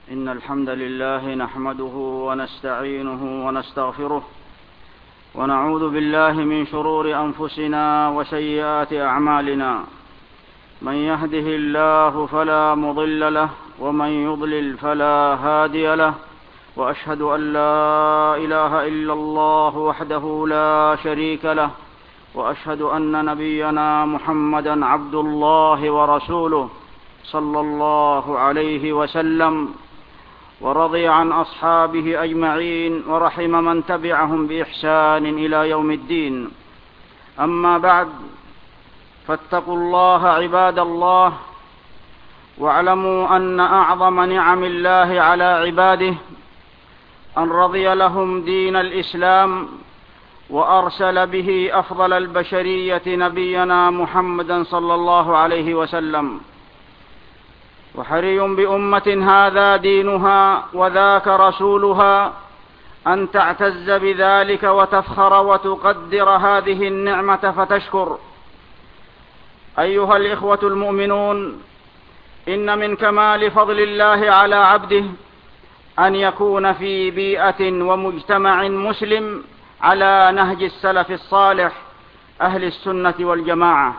إن الحمد لله نحمده ونستعينه ونستغفره ونعوذ بالله من شرور أنفسنا وسيئات أعمالنا. من يهده الله فلا مضل له ومن يضلل فلا هادي له، وأشهد أن لا إله إلا الله وحده لا شريك له، وأشهد أن نبينا محمدا عبد الله ورسوله صلى الله عليه وسلم، ورضي عن أصحابه أجمعين ورحم من تبعهم بإحسان إلى يوم الدين. أما بعد، فاتقوا الله عباد الله، واعلموا أن أعظم نعم الله على عباده أن رضي لهم دين الإسلام، وأرسل به أفضل البشرية نبينا محمدا صلى الله عليه وسلم. وحري بأمة هذا دينها وذاك رسولها أن تعتز بذلك وتفخر وتقدر هذه النعمة فتشكر. أيها الإخوة المؤمنون، إن من كمال فضل الله على عبده أن يكون في بيئة ومجتمع مسلم على نهج السلف الصالح أهل السنة والجماعة.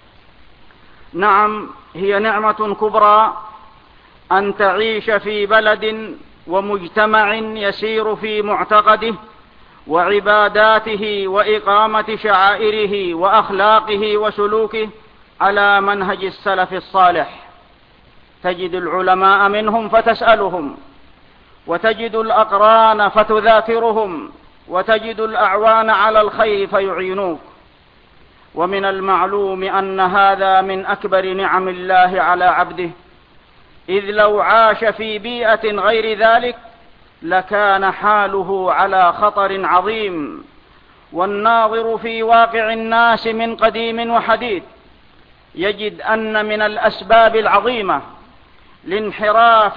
نعم، هي نعمة كبرى أن تعيش في بلد ومجتمع يسير في معتقده وعباداته وإقامة شعائره وأخلاقه وسلوكه على منهج السلف الصالح. تجد العلماء منهم فتسألهم، وتجد الأقران فتذاكرهم، وتجد الأعوان على الخير فيعينوك. ومن المعلوم أن هذا من أكبر نعم الله على عبده، إذ لو عاش في بيئة غير ذلك لكان حاله على خطر عظيم. والناظر في واقع الناس من قديم وحديث يجد أن من الأسباب العظيمة لانحراف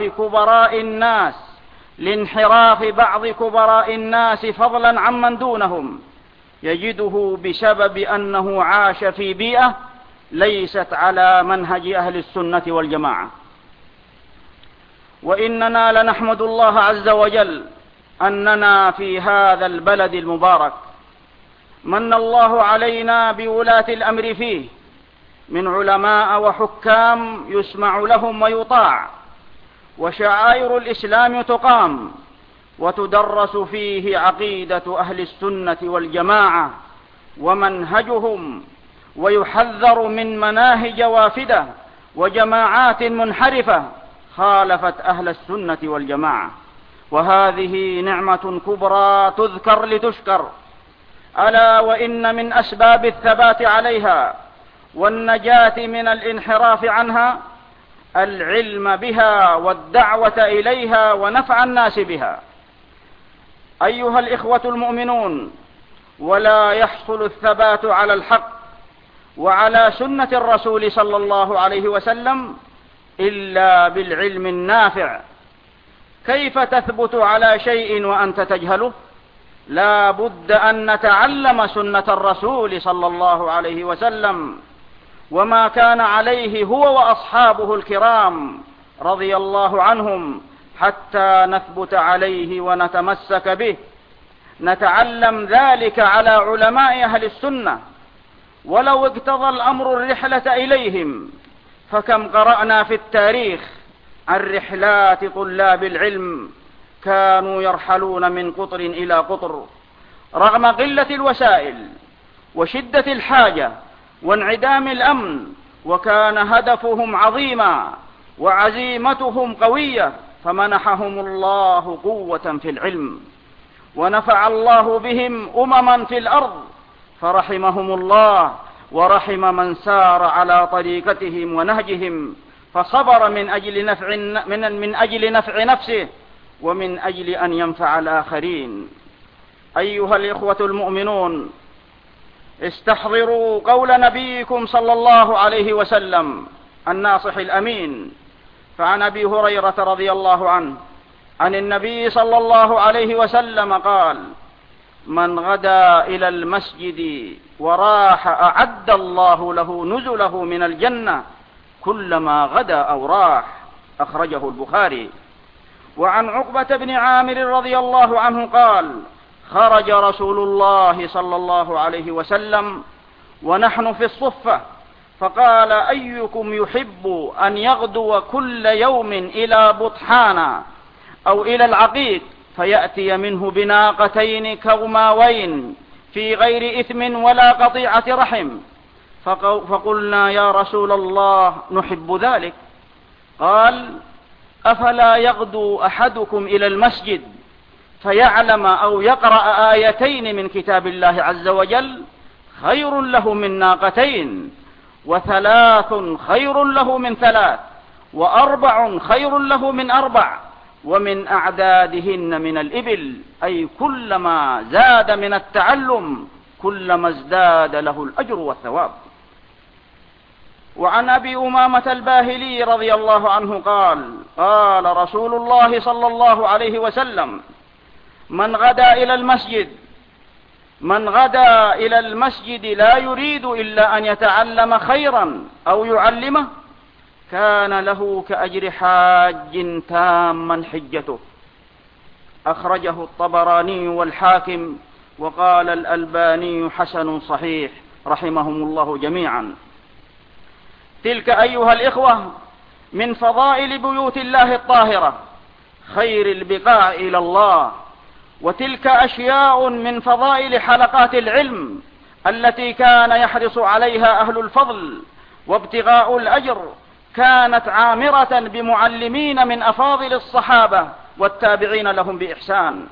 بعض كبراء الناس فضلا عمن دونهم، يجده بسبب أنه عاش في بيئة ليست على منهج أهل السنة والجماعة. وإننا لنحمد الله عز وجل أننا في هذا البلد المبارك من الله علينا بولاة الأمر فيه من علماء وحكام يسمع لهم ويطاع، وشعائر الإسلام تقام، وتدرس فيه عقيدة أهل السنة والجماعة ومنهجهم، ويحذر من مناهج وافدة وجماعات منحرفة خالفت أهل السنة والجماعة. وهذه نعمة كبرى تذكر لتشكر. ألا وإن من أسباب الثبات عليها والنجاة من الانحراف عنها العلم بها والدعوة إليها ونفع الناس بها. أيها الإخوة المؤمنون، ولا يحصل الثبات على الحق وعلى سنة الرسول صلى الله عليه وسلم إلا بالعلم النافع. كيف تثبت على شيء وأنت تجهله؟ لا بد أن نتعلم سنة الرسول صلى الله عليه وسلم وما كان عليه هو وأصحابه الكرام رضي الله عنهم حتى نثبت عليه ونتمسك به. نتعلم ذلك على علماء أهل السنة، ولو اقتضى الأمر الرحلة إليهم، فكم قرأنا في التاريخ عن رحلات طلاب العلم كانوا يرحلون من قطر إلى قطر رغم قلة الوسائل وشدة الحاجة وانعدام الأمن، وكان هدفهم عظيما وعزيمتهم قوية، فمنحهم الله قوة في العلم، ونفع الله بهم أمما في الأرض، فرحمهم الله ورحم من سار على طريقتهم ونهجهم، فصبر من أجل نفع نفسه ومن أجل أن ينفع الآخرين. أيها الإخوة المؤمنون، استحضروا قول نبيكم صلى الله عليه وسلم الناصح الأمين. فعن أبي هريرة رضي الله عنه عن النبي صلى الله عليه وسلم قال: من غدا إلى المسجد وراح أعد الله له نزله من الجنة كلما غدا أو راح. أخرجه البخاري. وعن عقبة بن عامر رضي الله عنه قال: خرج رسول الله صلى الله عليه وسلم ونحن في الصفة، فقال: أيكم يحب أن يغدو كل يوم إلى بطحانا أو إلى العقيق فيأتي منه بناقتين كغماوين في غير إثم ولا قطيعة رحم؟ فقلنا: يا رسول الله نحب ذلك. قال: أفلا يغدو أحدكم إلى المسجد فيعلم أو يقرأ آيتين من كتاب الله عز وجل خير له من ناقتين، وثلاث خير له من ثلاث، وأربع خير له من أربع، ومن أعدادهن من الإبل، أي كلما زاد من التعلم كلما ازداد له الأجر والثواب. وعن أبي أمامة الباهلي رضي الله عنه قال: قال رسول الله صلى الله عليه وسلم: من غدا إلى المسجد لا يريد إلا أن يتعلم خيرا أو يعلمه كان له كأجر حاج تاما حجته. أخرجه الطبراني والحاكم، وقال الألباني حسن صحيح رحمهم الله جميعا. تلك أيها الإخوة من فضائل بيوت الله الطاهرة، خير البقاع إلى الله. وتلك أشياء من فضائل حلقات العلم التي كان يحرص عليها أهل الفضل وابتغاء الأجر، كانت عامرة بمعلمين من أفاضل الصحابة والتابعين لهم بإحسان.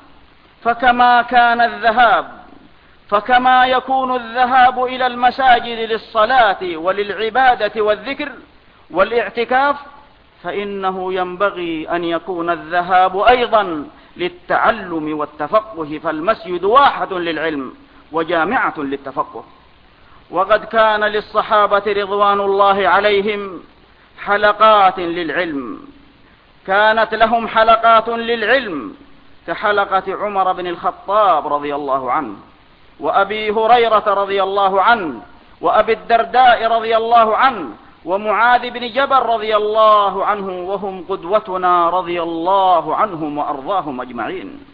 فكما يكون الذهاب إلى المساجد للصلاة وللعبادة والذكر والاعتكاف، فإنه ينبغي أن يكون الذهاب أيضا للتعلم والتفقه، فالمسجد واحد للعلم وجامعة للتفقه. وقد كان للصحابة رضوان الله عليهم حلقات للعلم، كانت لهم حلقات للعلم كحلقة عمر بن الخطاب رضي الله عنه، وأبي هريرة رضي الله عنه، وأبي الدرداء رضي الله عنه، ومعاذ بن جبل رضي الله عنه، وهم قدوتنا رضي الله عنهم وأرضاهم أجمعين.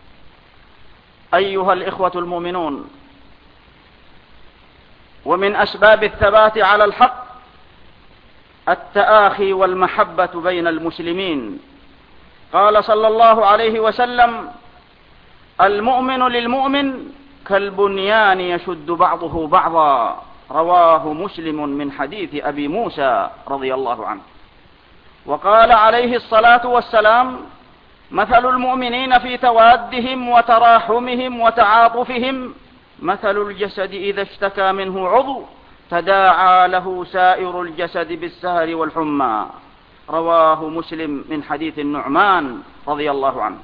أيها الإخوة المؤمنون، ومن أسباب الثبات على الحق التآخي والمحبة بين المسلمين. قال صلى الله عليه وسلم: المؤمن للمؤمن كالبنيان يشد بعضه بعضا. رواه مسلم من حديث أبي موسى رضي الله عنه. وقال عليه الصلاة والسلام: مثل المؤمنين في توادهم وتراحمهم وتعاطفهم مثل الجسد إذا اشتكى منه عضو تداعى له سائر الجسد بالسهر والحمى. رواه مسلم من حديث النعمان رضي الله عنه.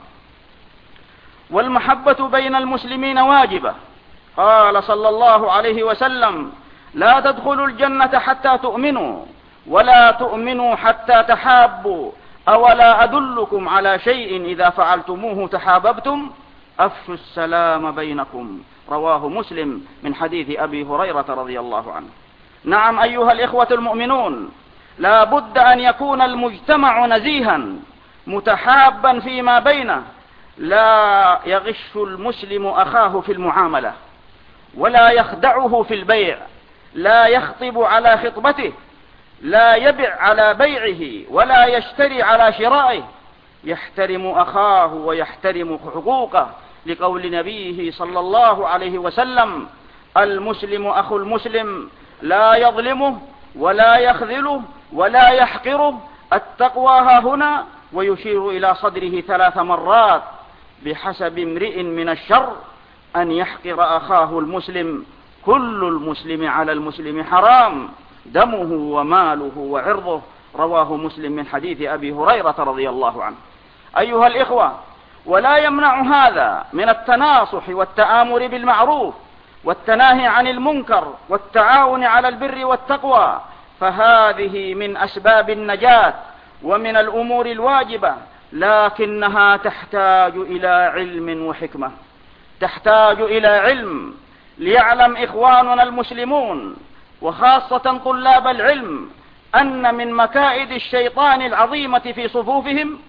والمحبة بين المسلمين واجبة. قال صلى الله عليه وسلم: لا تدخلوا الجنة حتى تؤمنوا، ولا تؤمنوا حتى تحابوا، أولا أدلكم على شيء إذا فعلتموه تحاببتم؟ أفشوا السلام بينكم. رواه مسلم من حديث أبي هريرة رضي الله عنه. نعم أيها الإخوة المؤمنون، لا بد أن يكون المجتمع نزيها متحابا فيما بينه، لا يغش المسلم أخاه في المعاملة، ولا يخدعه في البيع، لا يخطب على خطبته، لا يبع على بيعه، ولا يشتري على شرائه، يحترم أخاه ويحترم حقوقه، لقول نبيه صلى الله عليه وسلم: المسلم أخو المسلم لا يظلمه ولا يخذله ولا يحقره. التقوى ها هنا، ويشير إلى صدره 3 مرات: بحسب امرئ من الشر أن يحقر أخاه المسلم، كل المسلم على المسلم حرام، دمه وماله وعرضه. رواه مسلم من حديث أبي هريرة رضي الله عنه. أيها الإخوة، ولا يمنع هذا من التناصح والتآمر بالمعروف والتناهي عن المنكر والتعاون على البر والتقوى، فهذه من أسباب النجاة ومن الأمور الواجبة، لكنها تحتاج إلى علم وحكمة، تحتاج إلى علم. ليعلم إخواننا المسلمون وخاصة طلاب العلم أن من مكائد الشيطان العظيمة في صفوفهم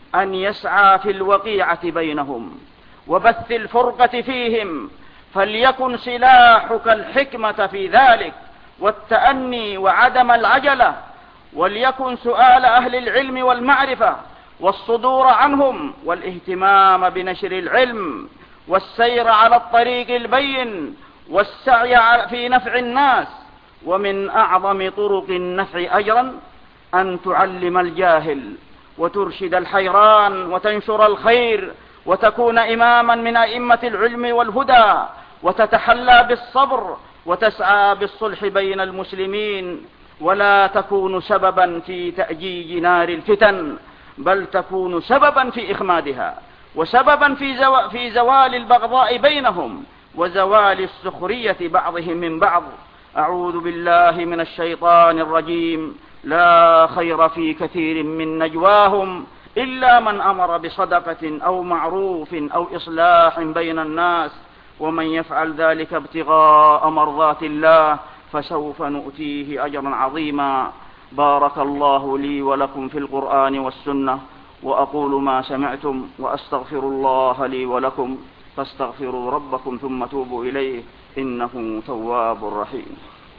أن يسعى في الوقيعة بينهم وبث الفرقة فيهم، فليكن سلاحك الحكمة في ذلك والتأني وعدم العجلة، وليكن سؤال أهل العلم والمعرفة والصدور عنهم والاهتمام بنشر العلم والسير على الطريق البين والسعي في نفع الناس. ومن أعظم طرق النفع أجرا أن تعلم الجاهل وترشد الحيران وتنشر الخير وتكون إماما من أئمة العلم والهدى، وتتحلى بالصبر وتسعى بالصلح بين المسلمين، ولا تكون سببا في تأجيج نار الفتن، بل تكون سببا في إخمادها، وسببا في زوال البغضاء بينهم وزوال السخرية بعضهم من بعض. أعوذ بالله من الشيطان الرجيم. لا خير في كثير من نجواهم إلا من أمر بصدقة أو معروف أو إصلاح بين الناس، ومن يفعل ذلك ابتغاء مرضات الله فسوف نؤتيه أجرا عظيما. بارك الله لي ولكم في القرآن والسنة، وأقول ما سمعتم وأستغفر الله لي ولكم، فاستغفروا ربكم ثم توبوا إليه إنه تواب رحيم.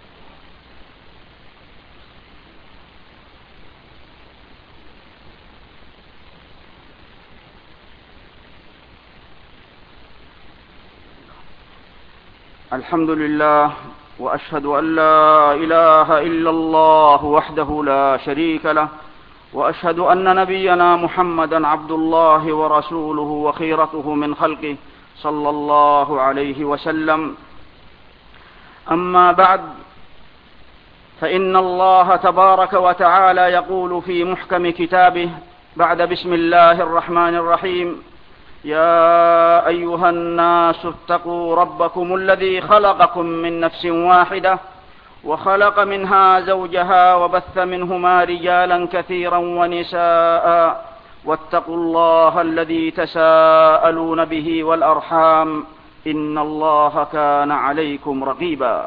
الحمد لله، وأشهد أن لا إله إلا الله وحده لا شريك له، وأشهد أن نبينا محمدا عبد الله ورسوله وخيرته من خلقه صلى الله عليه وسلم. أما بعد، فإن الله تبارك وتعالى يقول في محكم كتابه بعد بسم الله الرحمن الرحيم: يا أيها الناس اتقوا ربكم الذي خلقكم من نفس واحدة وخلق منها زوجها وبث منهما رجالا كثيرا ونساء، واتقوا الله الذي تساءلون به والأرحام إن الله كان عليكم رقيبا.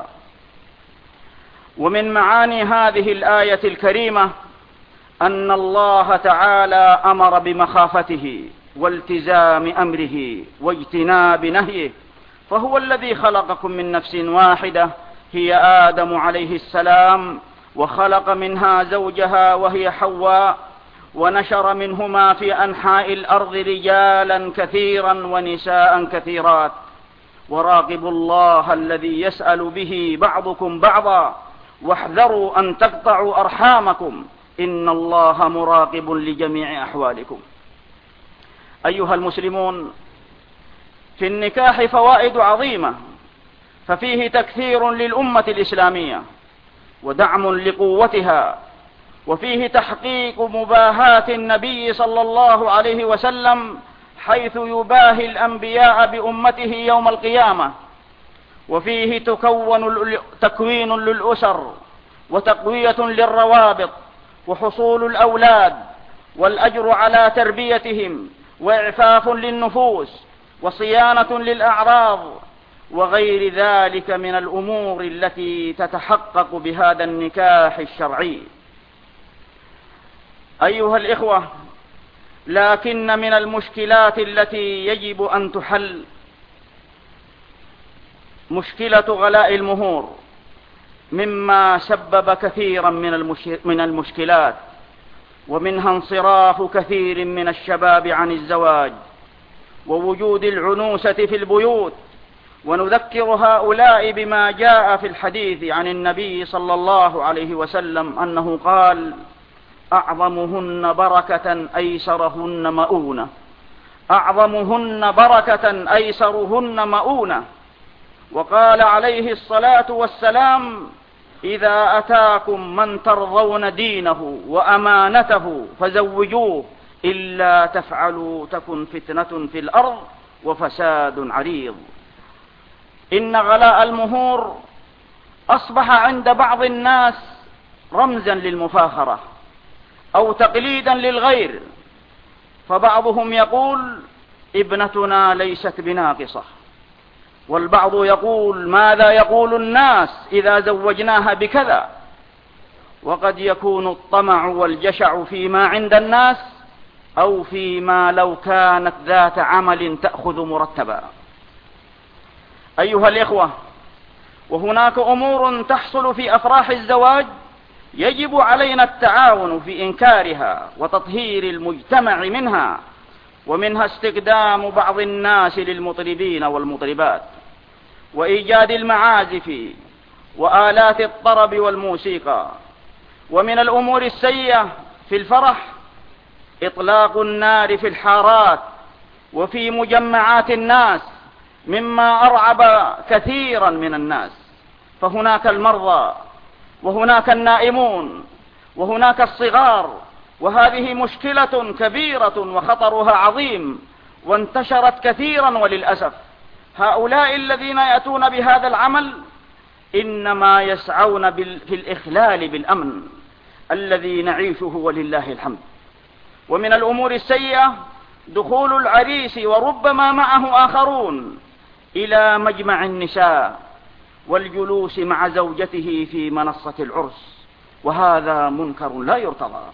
ومن معاني هذه الآية الكريمة أن الله تعالى أمر بمخافته والتزام أمره واجتناب نهيه، فهو الذي خلقكم من نفس واحدة هي آدم عليه السلام، وخلق منها زوجها وهي حواء، ونشر منهما في أنحاء الأرض رجالا كثيرا ونساء كثيرات. وراقبوا الله الذي يسأل به بعضكم بعضا، واحذروا أن تقطعوا أرحامكم إن الله مراقب لجميع أحوالكم. أيها المسلمون، في النكاح فوائد عظيمة، ففيه تكثير للأمة الإسلامية ودعم لقوتها، وفيه تحقيق مباهاة النبي صلى الله عليه وسلم حيث يباهي الأنبياء بأمته يوم القيامة، وفيه تكوين للأسر وتقوية للروابط وحصول الأولاد والأجر على تربيتهم وإعفاف للنفوس وصيانة للأعراض وغير ذلك من الأمور التي تتحقق بهذا النكاح الشرعي. أيها الإخوة، لكن من المشكلات التي يجب أن تحل مشكلة غلاء المهور، مما سبب كثيرا من المشكلات، ومنها انصراف كثير من الشباب عن الزواج ووجود العنوسة في البيوت. ونذكر هؤلاء بما جاء في الحديث عن النبي صلى الله عليه وسلم أنه قال: أعظمهن بركة أيسرهن مؤونة، أعظمهن بركة أيسرهن مؤونة. وقال عليه الصلاة والسلام: إذا أتاكم من ترضون دينه وأمانته فزوجوه، إلا تفعلوا تكن فتنة في الأرض وفساد عريض. إن غلاء المهور أصبح عند بعض الناس رمزا للمفاخرة أو تقليدا للغير، فبعضهم يقول: ابنتنا ليست بناقصة، والبعض يقول: ماذا يقول الناس إذا زوجناها بكذا. وقد يكون الطمع والجشع فيما عند الناس أو فيما لو كانت ذات عمل تأخذ مرتبا. أيها الإخوة، وهناك أمور تحصل في أفراح الزواج يجب علينا التعاون في إنكارها وتطهير المجتمع منها، ومنها استخدام بعض الناس للمطربين والمطربات وإيجاد المعازف وآلات الطرب والموسيقى. ومن الأمور السيئة في الفرح إطلاق النار في الحارات وفي مجمعات الناس، مما أرعب كثيرا من الناس، فهناك المرضى وهناك النائمون وهناك الصغار، وهذه مشكلة كبيرة وخطرها عظيم وانتشرت كثيرا. وللأسف هؤلاء الذين يأتون بهذا العمل إنما يسعون في الإخلال بالأمن الذي نعيشه ولله الحمد. ومن الأمور السيئة دخول العريس وربما معه آخرون إلى مجمع النساء والجلوس مع زوجته في منصة العرس، وهذا منكر لا يرتضى.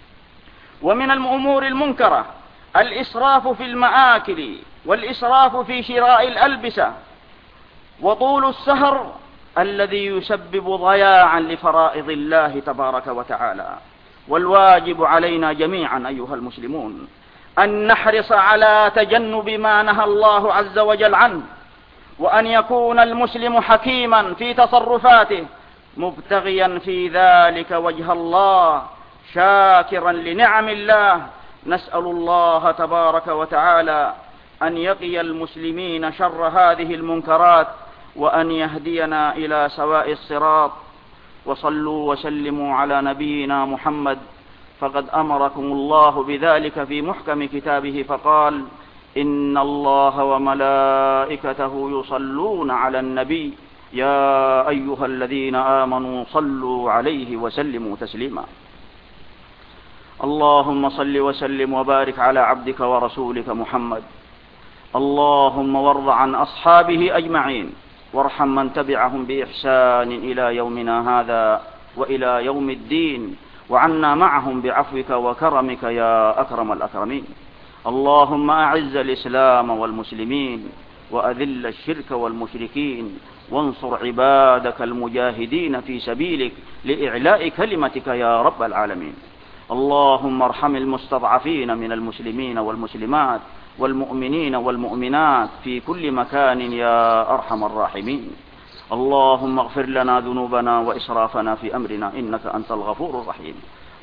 ومن الأمور المنكرة الإسراف في المآكل والإسراف في شراء الألبسة وطول السهر الذي يسبب ضياعا لفرائض الله تبارك وتعالى. والواجب علينا جميعا أيها المسلمون أن نحرص على تجنب ما نهى الله عز وجل عنه، وأن يكون المسلم حكيما في تصرفاته مبتغيا في ذلك وجه الله شاكرا لنعم الله. نسأل الله تبارك وتعالى أن يقي المسلمين شر هذه المنكرات وأن يهدينا إلى سواء الصراط. وصلوا وسلموا على نبينا محمد، فقد أمركم الله بذلك في محكم كتابه فقال: إن الله وملائكته يصلون على النبي يا أيها الذين آمنوا صلوا عليه وسلموا تسليما. اللهم صل وسلم وبارك على عبدك ورسولك محمد. اللهم وارض عن أصحابه أجمعين، وارحم من تبعهم بإحسان إلى يومنا هذا وإلى يوم الدين، وعنا معهم بعفوك وكرمك يا أكرم الأكرمين. اللهم أعز الإسلام والمسلمين وأذل الشرك والمشركين، وانصر عبادك المجاهدين في سبيلك لإعلاء كلمتك يا رب العالمين. اللهم ارحم المستضعفين من المسلمين والمسلمات والمؤمنين والمؤمنات في كل مكان يا أرحم الراحمين. اللهم اغفر لنا ذنوبنا وإسرافنا في أمرنا إنك أنت الغفور الرحيم.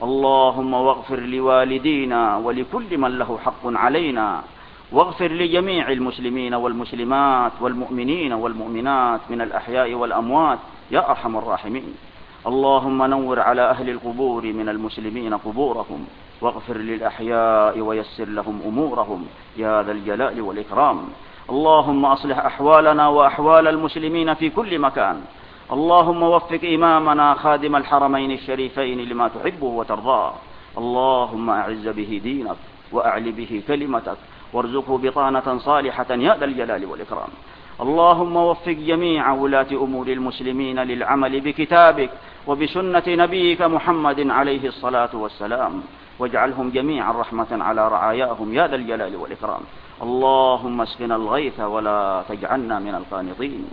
اللهم واغفر لوالدينا ولكل من له حق علينا، واغفر لجميع المسلمين والمسلمات والمؤمنين والمؤمنات من الأحياء والأموات يا أرحم الراحمين. اللهم نور على أهل القبور من المسلمين قبورهم، واغفر للأحياء ويسر لهم أمورهم يا ذا الجلال والإكرام. اللهم أصلح أحوالنا وأحوال المسلمين في كل مكان. اللهم وفق إمامنا خادم الحرمين الشريفين لما تحبه وترضاه. اللهم أعز به دينك وأعل به كلمتك، وارزقه بطانة صالحة يا ذا الجلال والإكرام. اللهم وفق جميع ولاة أمور المسلمين للعمل بكتابك وبسنة نبيك محمد عليه الصلاة والسلام، واجعلهم جميعا رحمة على رعاياهم يا ذا الجلال والإكرام. اللهم اسقنا الغيث ولا تجعلنا من القانطين.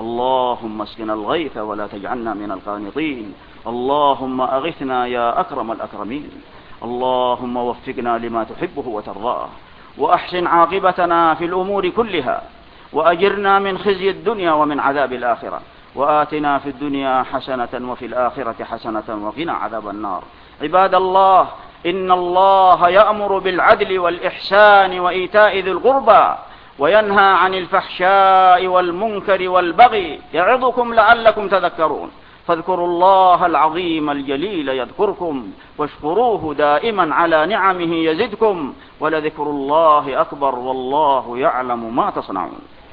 اللهم اسقنا الغيث ولا تجعلنا من القانطين. اللهم أغثنا يا أكرم الأكرمين. اللهم وفقنا لما تحبه وترضاه، وأحسن عاقبتنا في الأمور كلها، وأجرنا من خزي الدنيا ومن عذاب الآخرة، وآتنا في الدنيا حسنة وفي الآخرة حسنة وقنا عذاب النار. عباد الله، إن الله يأمر بالعدل والإحسان وإيتاء ذي القربى، وينهى عن الفحشاء والمنكر والبغي، يعظكم لعلكم تذكرون. فاذكروا الله العظيم الجليل يذكركم، واشكروه دائما على نعمه يزدكم، ولذكر الله أكبر والله يعلم ما تصنعون.